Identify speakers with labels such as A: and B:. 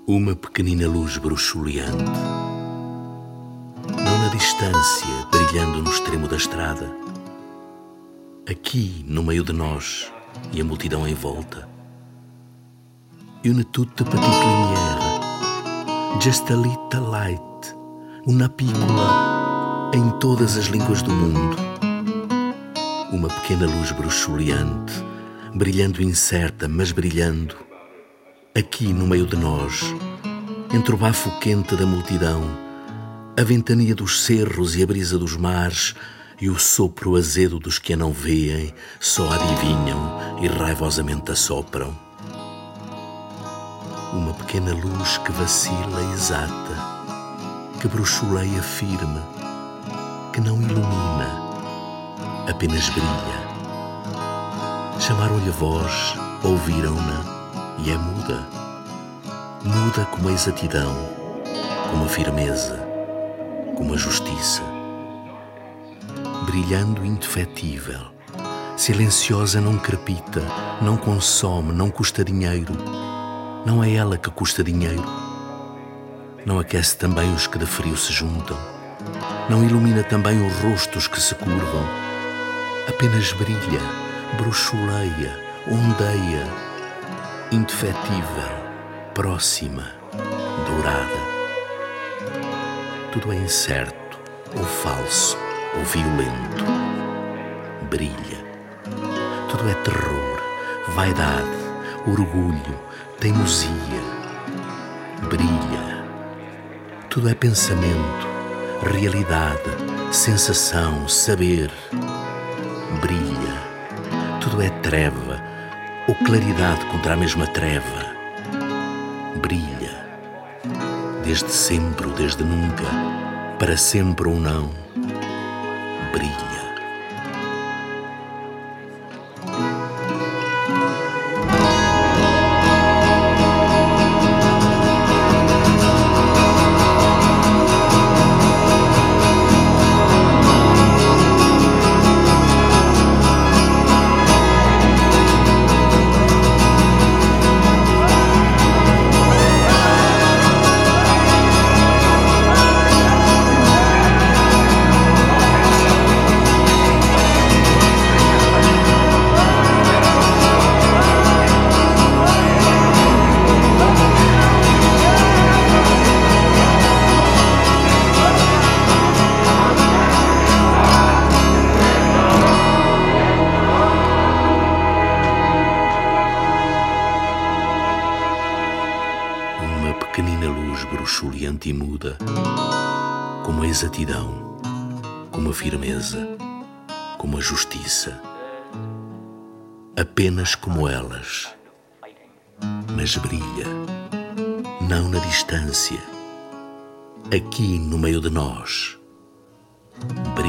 A: Uma pequenina luz bruxuleante, não na distância, brilhando no extremo da estrada, aqui no meio de nós e a multidão em volta. Une toute petite lumière, just a little light, una piccola em todas as línguas do mundo. Uma pequena luz bruxuleante, brilhando incerta, mas brilhando, aqui no meio de nós, entre o bafo quente da multidão, a ventania dos cerros e a brisa dos mares e o sopro azedo dos que a não veem, só adivinham e raivosamente assopram. Uma pequena luz que vacila exata, que bruxuleia firme, que não ilumina, apenas brilha. Chamaram-lhe a voz, ouviram-na, e é muda. Muda como a exatidão, como a firmeza, como a justiça. Brilhando indefetível, silenciosa não crepita, não consome, não custa dinheiro. Não é ela que custa dinheiro. Não aquece também os que de frio se juntam. Não ilumina também os rostos que se curvam. Apenas brilha, bruxuleia, ondeia, indefetível, próxima, dourada. Tudo é incerto, ou falso, ou violento. Brilha. Tudo é terror, vaidade, orgulho, teimosia. Brilha. Tudo é pensamento, realidade, sensação, saber. Brilha. Tudo é treva, ou claridade contra a mesma treva. Brilha. Desde sempre ou desde nunca, para sempre ou não. Brilha. Uma pequenina luz bruxuleante e muda, como a exatidão, como a firmeza, como a justiça. Apenas como elas, mas brilha, não na distância, aqui no meio de nós. Brilha.